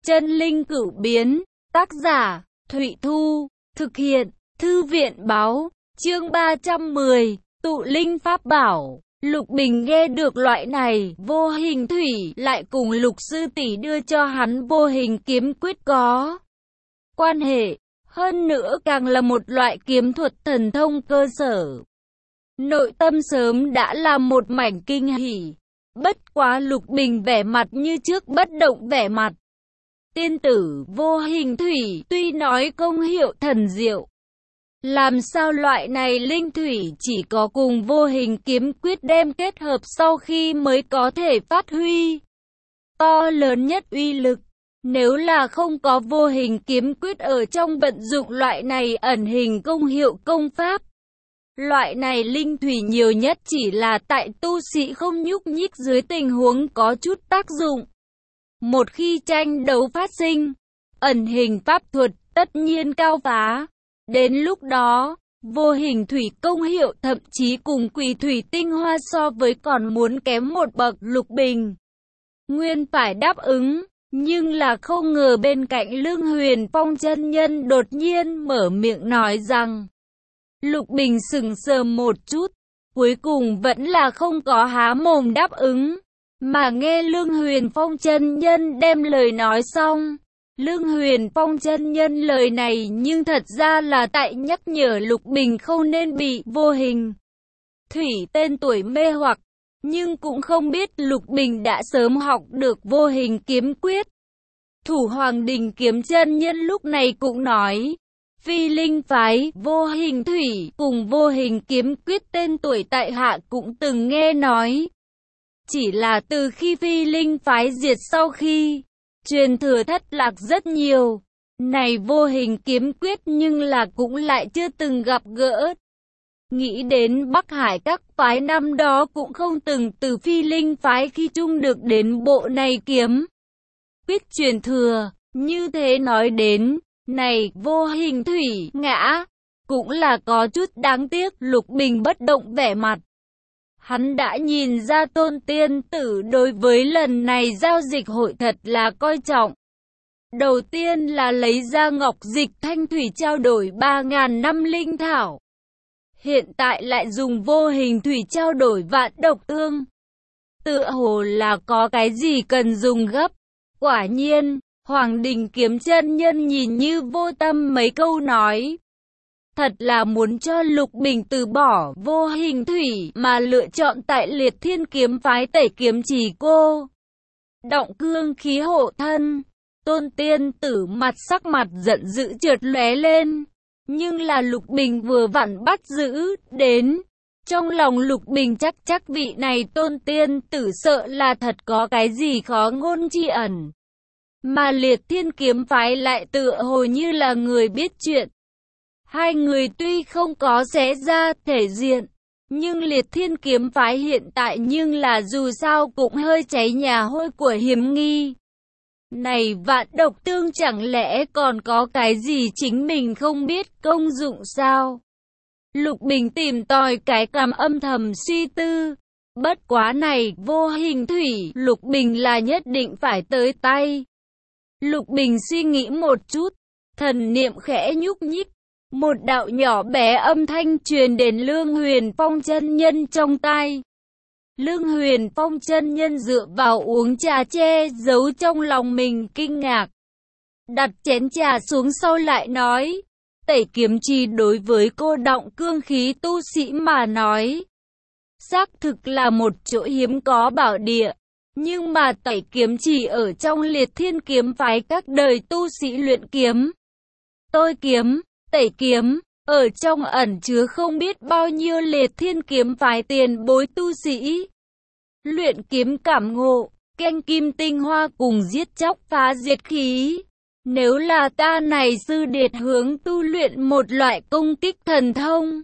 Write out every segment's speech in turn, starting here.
Chân linh cửu biến, tác giả, Thụy Thu, thực hiện, Thư viện báo, chương 310, tụ linh pháp bảo. Lục Bình nghe được loại này, vô hình thủy, lại cùng Lục sư tỷ đưa cho hắn vô hình kiếm quyết có quan hệ, hơn nữa càng là một loại kiếm thuật thần thông cơ sở. Nội tâm sớm đã là một mảnh kinh hỉ, bất quá Lục Bình vẻ mặt như trước bất động vẻ mặt. Tiên tử vô hình thủy tuy nói công hiệu thần diệu, làm sao loại này linh thủy chỉ có cùng vô hình kiếm quyết đem kết hợp sau khi mới có thể phát huy to lớn nhất uy lực. Nếu là không có vô hình kiếm quyết ở trong vận dụng loại này ẩn hình công hiệu công pháp, loại này linh thủy nhiều nhất chỉ là tại tu sĩ không nhúc nhích dưới tình huống có chút tác dụng. Một khi tranh đấu phát sinh, ẩn hình pháp thuật tất nhiên cao phá. Đến lúc đó, vô hình thủy công hiệu thậm chí cùng quỷ thủy tinh hoa so với còn muốn kém một bậc. Lục Bình nguyên phải đáp ứng, nhưng là không ngờ bên cạnh Lương Huyền Phong chân nhân đột nhiên mở miệng nói rằng. Lục Bình sững sờ một chút, cuối cùng vẫn là không có há mồm đáp ứng, mà nghe Lương Huyền Phong chân nhân đem lời nói xong. Lương Huyền Phong chân nhân lời này nhưng thật ra là tại nhắc nhở Lục Bình không nên bị vô hình thủy tên tuổi mê hoặc, nhưng cũng không biết Lục Bình đã sớm học được vô hình kiếm quyết. Thủ Hoàng Đình kiếm chân nhân lúc này cũng nói, Phi Linh phái vô hình thủy cùng vô hình kiếm quyết tên tuổi tại hạ cũng từng nghe nói. Chỉ là từ khi Phi Linh phái diệt sau khi truyền thừa thất lạc rất nhiều, này vô hình kiếm quyết nhưng là cũng lại chưa từng gặp gỡ. Nghĩ đến Bắc Hải các phái năm đó cũng không từng từ Phi Linh phái khi chung được đến bộ này kiếm quyết truyền thừa, như thế nói đến, này vô hình thủy ngã, cũng là có chút đáng tiếc. Lục Bình bất động vẻ mặt. Hắn đã nhìn ra Tôn tiên tử đối với lần này giao dịch hội thật là coi trọng. Đầu tiên là lấy ra ngọc dịch thanh thủy trao đổi 3.000 năm linh thảo. Hiện tại lại dùng vô hình thủy trao đổi vạn độc tương. Tựa hồ là có cái gì cần dùng gấp. Quả nhiên, Hoàng Đình kiếm chân nhân nhìn như vô tâm mấy câu nói. Thật là muốn cho Lục Bình từ bỏ vô hình thủy mà lựa chọn tại Liệt Thiên kiếm phái tẩy kiếm chỉ cô. Động cương khí hộ thân, Tôn tiên tử sắc mặt giận dữ chợt lóe lên. Nhưng là Lục Bình vừa vặn bắt giữ đến. Trong lòng Lục Bình chắc vị này Tôn tiên tử sợ là thật có cái gì khó ngôn chi ẩn. Mà Liệt Thiên kiếm phái lại tựa hồ như là người biết chuyện. Hai người tuy không có xé ra thể diện, nhưng Liệt Thiên kiếm phái hiện tại nhưng là dù sao cũng hơi cháy nhà hôi của hiểm nghi. Này vạn độc tương chẳng lẽ còn có cái gì chính mình không biết công dụng sao? Lục Bình tìm tòi cái cằm âm thầm suy tư. Bất quá này vô hình thủy, Lục Bình là nhất định phải tới tay. Lục Bình suy nghĩ một chút, thần niệm khẽ nhúc nhích. Một đạo nhỏ bé âm thanh truyền đến Lương Huyền Phong chân nhân trong tai. Lương Huyền Phong chân nhân dựa vào uống trà che giấu trong lòng mình kinh ngạc. Đặt chén trà xuống sau lại nói, tẩy kiếm trì đối với cô động cương khí tu sĩ mà nói, xác thực là một chỗ hiếm có bảo địa. Nhưng mà tẩy kiếm trì ở trong Liệt Thiên kiếm phái các đời tu sĩ luyện kiếm, tôi kiếm, tẩy kiếm, ở trong ẩn chứa không biết bao nhiêu Liệt Thiên kiếm phái tiền bối tu sĩ. Luyện kiếm cảm ngộ, canh kim tinh hoa cùng giết chóc phá diệt khí. Nếu là ta này sư điệt hướng tu luyện một loại công kích thần thông,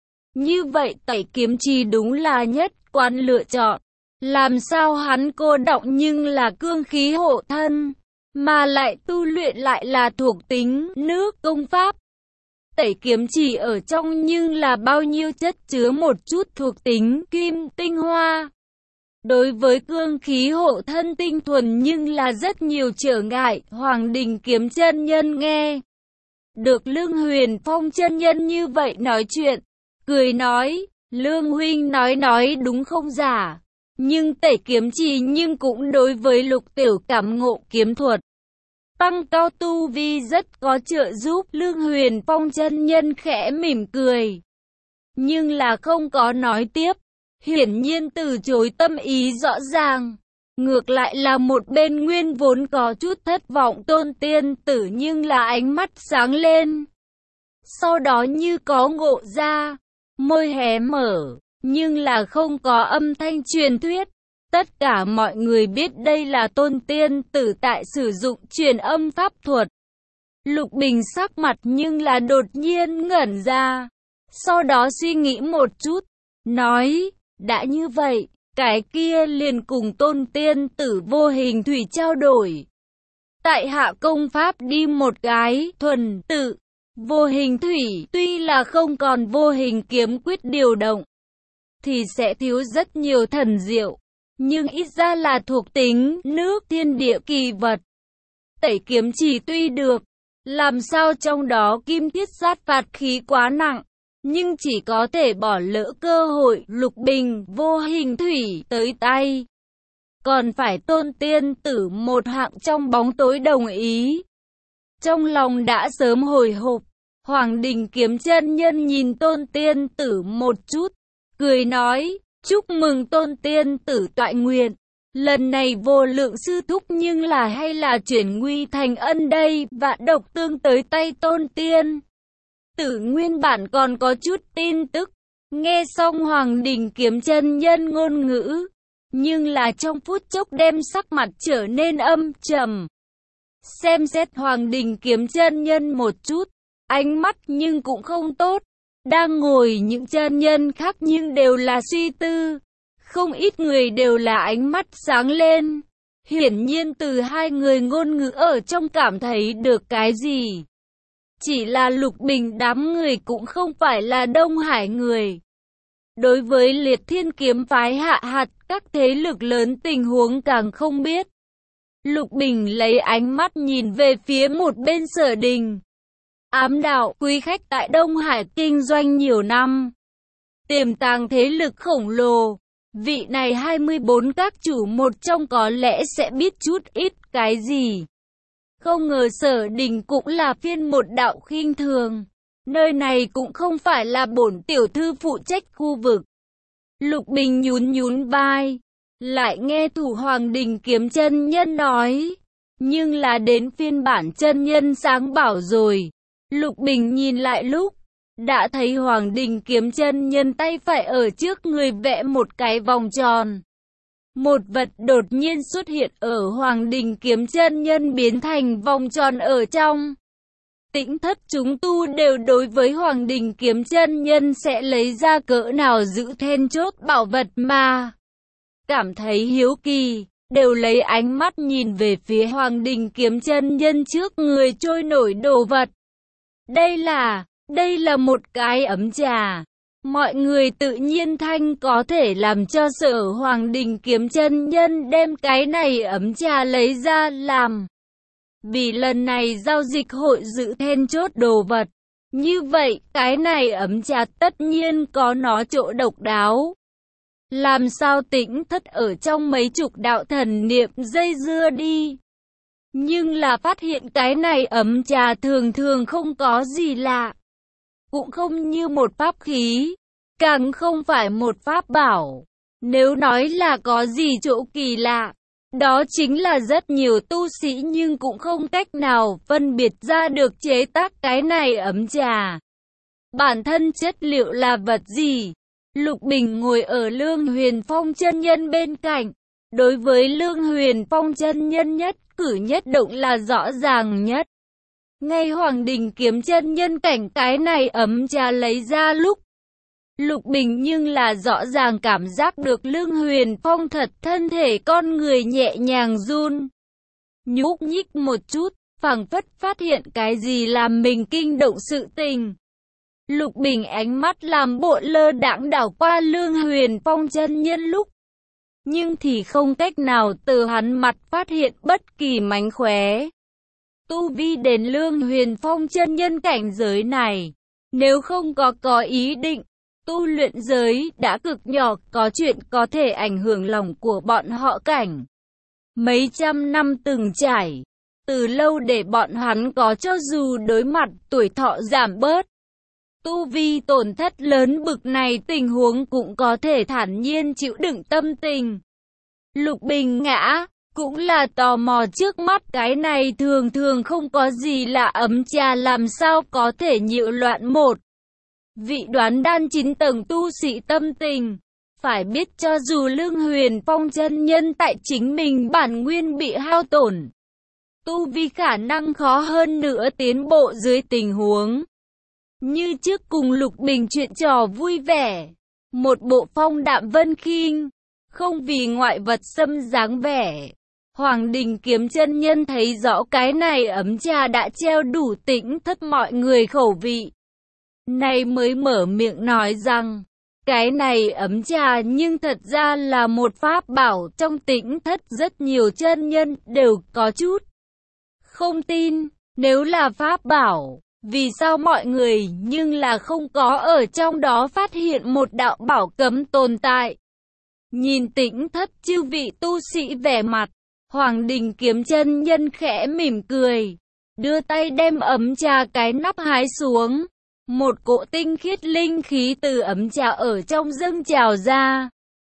như vậy tẩy kiếm trì đúng là nhất quán lựa chọn. Làm sao hắn cô động nhưng là cương khí hộ thân, mà lại tu luyện lại là thuộc tính nước công pháp. Tẩy kiếm trì ở trong nhưng là bao nhiêu chất chứa một chút thuộc tính kim tinh hoa. Đối với cương khí hộ thân tinh thuần nhưng là rất nhiều trở ngại. Hoàng Đình Kiếm chân nhân nghe được Lương Huyền Phong chân nhân như vậy nói chuyện, cười nói, Lương huynh nói đúng không giả. Nhưng tẩy kiếm trì nhưng cũng đối với Lục tiểu cảm ngộ kiếm thuật, tăng cao tu vi rất có trợ giúp. Lương Huyền Phong chân nhân khẽ mỉm cười, nhưng là không có nói tiếp, hiển nhiên từ chối tâm ý rõ ràng. Ngược lại là một bên nguyên vốn có chút thất vọng Tôn Tiên Tử nhưng là ánh mắt sáng lên. Sau đó như có ngộ ra, môi hé mở, nhưng là không có âm thanh truyền thuyết. Tất cả mọi người biết đây là Tôn Tiên Tử tại sử dụng truyền âm pháp thuật. Lục Bình sắc mặt nhưng là đột nhiên ngẩn ra. Sau đó suy nghĩ một chút, nói, đã như vậy, cái kia liền cùng Tôn Tiên Tử vô hình thủy trao đổi. Tại hạ công pháp đi một cái, thuần tự, vô hình thủy, tuy là không còn vô hình kiếm quyết điều động, thì sẽ thiếu rất nhiều thần diệu, nhưng ít ra là thuộc tính, nước, thiên địa kỳ vật. Tẩy kiếm chỉ tuy được, làm sao trong đó kim thiết sát phạt khí quá nặng, nhưng chỉ có thể bỏ lỡ cơ hội. Lục Bình vô hình thủy tới tay, còn phải Tôn Tiên Tử một hạng trong bóng tối đồng ý. Trong lòng đã sớm hồi hộp, Hoàng Đình Kiếm chân nhân nhìn Tôn Tiên Tử một chút, cười nói, chúc mừng Tôn Tiên Tử toại nguyện. Lần này vô lượng sư thúc nhưng là hay là chuyển nguy thành ân đây, và độc tương tới tay Tôn Tiên Tử nguyên bản còn có chút tin tức. Nghe xong Hoàng Đình Kiếm chân nhân ngôn ngữ, nhưng là trong phút chốc đem sắc mặt trở nên âm trầm. Xem xét Hoàng Đình Kiếm chân nhân một chút, ánh mắt nhưng cũng không tốt. Đang ngồi những chân nhân khác nhưng đều là suy tư. Không ít người đều là ánh mắt sáng lên. Hiển nhiên từ hai người ngôn ngữ ở trong cảm thấy được cái gì. Chỉ là Lục Bình đám người cũng không phải là Đông Hải người. Đối với Liệt Thiên kiếm phái hạ hạt, các thế lực lớn tình huống càng không biết. Lục Bình lấy ánh mắt nhìn về phía một bên Sở Đình. Ám đạo, quý khách tại Đông Hải kinh doanh nhiều năm, tiềm tàng thế lực khổng lồ. Vị này 24 các chủ một trong có lẽ sẽ biết chút ít cái gì. Không ngờ Sở Đình cũng là phiên một đạo khinh thường. Nơi này cũng không phải là bổn tiểu thư phụ trách khu vực. Lục Bình nhún vai, lại nghe thủ Hoàng Đình Kiếm chân nhân nói. Nhưng là đến phiên bản chân nhân sáng bảo rồi. Lục Bình nhìn lại lúc, đã thấy Hoàng Đình Kiếm chân nhân tay phải ở trước người vẽ một cái vòng tròn. Một vật đột nhiên xuất hiện ở Hoàng Đình Kiếm chân nhân biến thành vòng tròn ở trong. Tĩnh thất chúng tu đều đối với Hoàng Đình Kiếm chân nhân sẽ lấy ra cỡ nào giữ then chốt bảo vật mà cảm thấy hiếu kỳ, đều lấy ánh mắt nhìn về phía Hoàng Đình Kiếm chân nhân trước người trôi nổi đồ vật. Đây là một cái ấm trà. Mọi người tự nhiên thanh có thể làm cho Sở Hoàng Đình Kiếm chân nhân đem cái này ấm trà lấy ra làm. Vì lần này giao dịch hội giữ then chốt đồ vật. Như vậy, cái này ấm trà tất nhiên có nó chỗ độc đáo. Làm sao Tĩnh thất ở trong mấy chục đạo thần niệm dây dưa đi. Nhưng là phát hiện cái này ấm trà thường thường không có gì lạ. Cũng không như một pháp khí, càng không phải một pháp bảo. Nếu nói là có gì chỗ kỳ lạ, đó chính là rất nhiều tu sĩ nhưng cũng không cách nào phân biệt ra được chế tác cái này ấm trà. Bản thân chất liệu là vật gì? Lục Bình ngồi ở Lương Huyền Phong chân nhân bên cạnh. Đối với Lương Huyền Phong chân nhân nhất cử nhất động là rõ ràng nhất. Ngay Hoàng Đình Kiếm chân nhân cảnh cái này ấm trà lấy ra lúc, Lục Bình nhưng là rõ ràng cảm giác được Lương Huyền Phong thật thân thể con người nhẹ nhàng run. Nhúc nhích một chút, phảng phất phát hiện cái gì làm mình kinh động sự tình. Lục Bình ánh mắt làm bộ lơ đãng đảo qua Lương Huyền Phong chân nhân lúc, nhưng thì không cách nào từ hắn mặt phát hiện bất kỳ mánh khóe. Tu vi đến Lương Huyền Phong chân nhân cảnh giới này, nếu không có ý định tu luyện giới đã cực nhỏ, có chuyện có thể ảnh hưởng lòng của bọn họ cảnh. Mấy trăm năm từng trải, từ lâu để bọn hắn có cho dù đối mặt tuổi thọ giảm bớt. Tu vi tổn thất lớn bực này tình huống cũng có thể thản nhiên chịu đựng tâm tình. Lục Bình ngã, cũng là tò mò trước mắt cái này thường thường không có gì lạ ấm trà làm sao có thể nhiễu loạn một vị đoán đan 9 tầng tu sĩ tâm tình. Phải biết cho dù Lương Huyền Phong chân nhân tại chính mình bản nguyên bị hao tổn, tu vi khả năng khó hơn nữa tiến bộ dưới tình huống như trước cùng Lục Bình chuyện trò vui vẻ, một bộ phong đạm vân khinh, không vì ngoại vật xâm dáng vẻ. Hoàng Đình Kiếm chân nhân thấy rõ cái này ấm trà đã treo đủ tĩnh thất mọi người khẩu vị. Này mới mở miệng nói rằng, cái này ấm trà nhưng thật ra là một pháp bảo trong tĩnh thất, rất nhiều chân nhân đều có chút không tin, nếu là pháp bảo, vì sao mọi người nhưng là không có ở trong đó phát hiện một đạo bảo cấm tồn tại. Nhìn tĩnh thất chư vị tu sĩ vẻ mặt, Hoàng Đình Kiếm chân nhân khẽ mỉm cười, đưa tay đem ấm trà cái nắp hái xuống. Một cỗ tinh khiết linh khí từ ấm trà ở trong dâng trào ra.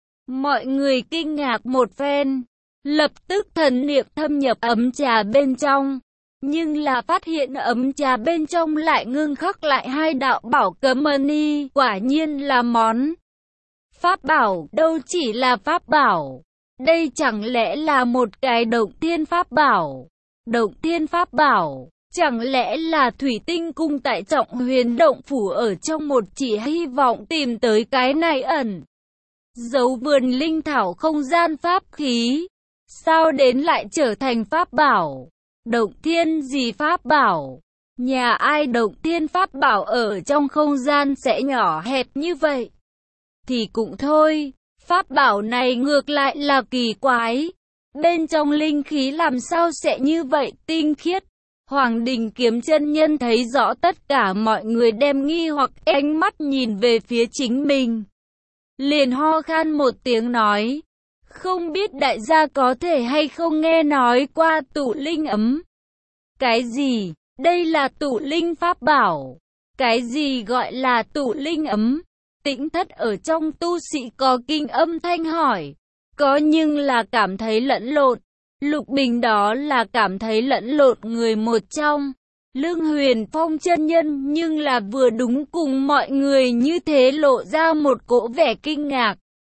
Mọi người kinh ngạc một phen, lập tức thần niệm thâm nhập ấm trà bên trong. Nhưng là phát hiện ấm trà bên trong lại ngưng khắc lại hai đạo bảo cấm mani, quả nhiên là món pháp bảo, đâu chỉ là pháp bảo. Đây chẳng lẽ là một cái động thiên pháp bảo? Động thiên pháp bảo, chẳng lẽ là thủy tinh cung tại Trọng Huyền động phủ ở trong một chỉ hy vọng tìm tới cái này ẩn giấu vườn linh thảo không gian pháp khí? Sao đến lại trở thành pháp bảo? Động thiên gì pháp bảo? Nhà ai động thiên pháp bảo ở trong không gian sẽ nhỏ hẹp như vậy? Thì cũng thôi, pháp bảo này ngược lại là kỳ quái. Bên trong linh khí làm sao sẽ như vậy tinh khiết? Hoàng Đình Kiếm chân nhân thấy rõ tất cả mọi người đem nghi hoặc ánh mắt nhìn về phía chính mình. Liền ho khan một tiếng nói, không biết đại gia có thể hay không nghe nói qua tụ linh ấm. Cái gì? Đây là tụ linh pháp bảo. Cái gì gọi là tụ linh ấm? Tĩnh thất ở trong tu sĩ có kinh âm thanh hỏi. Có nhưng là cảm thấy lẫn lộn. Lục Bình đó là cảm thấy lẫn lộn người một trong. Lương Huyền Phong chân nhân nhưng là vừa đúng cùng mọi người như thế lộ ra một cỗ vẻ kinh ngạc.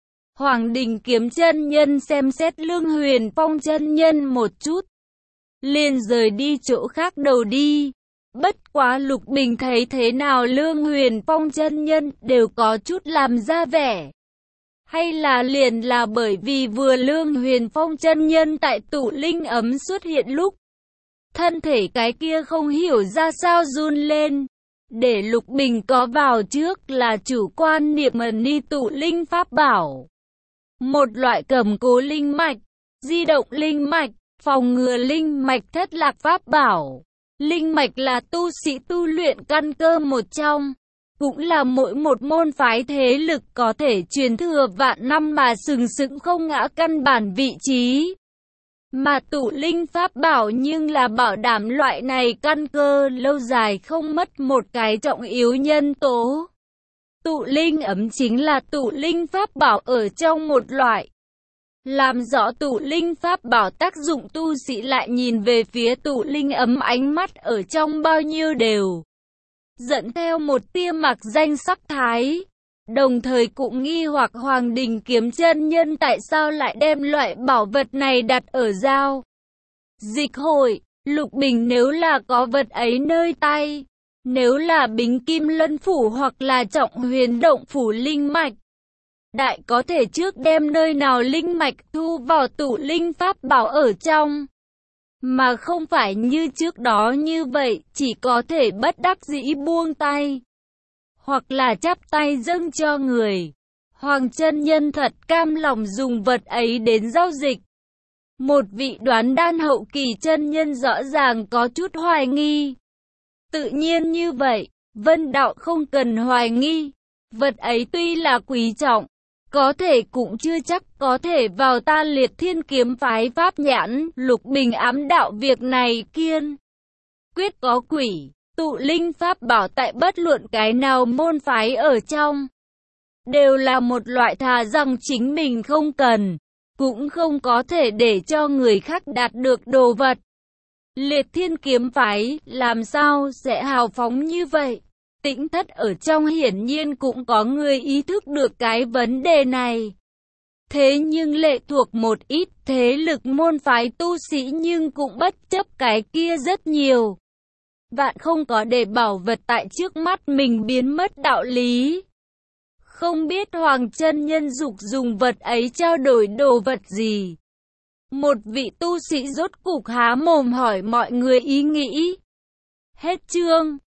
Hoàng Đình Kiếm chân nhân xem xét Lương Huyền Phong chân nhân một chút, liền rời đi chỗ khác đầu đi. Bất quá Lục Bình thấy thế nào Lương Huyền Phong chân nhân đều có chút làm ra vẻ. Hay là liền là bởi vì vừa Lương Huyền Phong chân nhân tại tụ linh ấm xuất hiện lúc, thân thể cái kia không hiểu ra sao run lên. Để Lục Bình có vào trước là chủ quan niệm ni tụ linh pháp bảo. Một loại cầm cố linh mạch, di động linh mạch, phòng ngừa linh mạch thất lạc pháp bảo. Linh mạch là tu sĩ tu luyện căn cơ một trong, cũng là mỗi một môn phái thế lực có thể truyền thừa vạn năm mà sừng sững không ngã căn bản vị trí. Mà tụ linh pháp bảo nhưng là bảo đảm loại này căn cơ lâu dài không mất một cái trọng yếu nhân tố. Tụ linh ấm chính là tụ linh pháp bảo ở trong một loại. Làm rõ tụ linh pháp bảo tác dụng tu sĩ lại nhìn về phía tụ linh ấm ánh mắt ở trong bao nhiêu đều dẫn theo một tia mặc danh sắc thái. Đồng thời cũng nghi hoặc Hoàng Đình Kiếm chân nhân tại sao lại đem loại bảo vật này đặt ở giao dịch hội. Lục Bình nếu là có vật ấy nơi tay, nếu là Bính Kim Lân Phủ hoặc là Trọng Huyền động phủ linh mạch, đại có thể trước đem nơi nào linh mạch thu vào tụ linh pháp bảo ở trong. Mà không phải như trước đó như vậy, chỉ có thể bất đắc dĩ buông tay. Hoặc là chắp tay dâng cho người. Hoàng chân nhân thật cam lòng dùng vật ấy đến giao dịch. Một vị đoán đan hậu kỳ chân nhân rõ ràng có chút hoài nghi. Tự nhiên như vậy, Vân Đạo không cần hoài nghi. Vật ấy tuy là quý trọng, có thể cũng chưa chắc có thể vào ta Liệt Thiên kiếm phái pháp nhãn. Lục Bình ám đạo việc này kiên quyết có quỷ. Tụ linh pháp bảo tại bất luận cái nào môn phái ở trong, đều là một loại thà rằng chính mình không cần, cũng không có thể để cho người khác đạt được đồ vật. Liệt Thiên kiếm phái làm sao sẽ hào phóng như vậy? Tĩnh thất ở trong hiển nhiên cũng có người ý thức được cái vấn đề này. Thế nhưng lệ thuộc một ít thế lực môn phái tu sĩ nhưng cũng bất chấp cái kia rất nhiều. Vạn không có để bảo vật tại trước mắt mình biến mất đạo lý. Không biết Hoàng chân nhân dục dùng vật ấy trao đổi đồ vật gì? Một vị tu sĩ rốt cục há mồm hỏi mọi người ý nghĩ. Hết chương.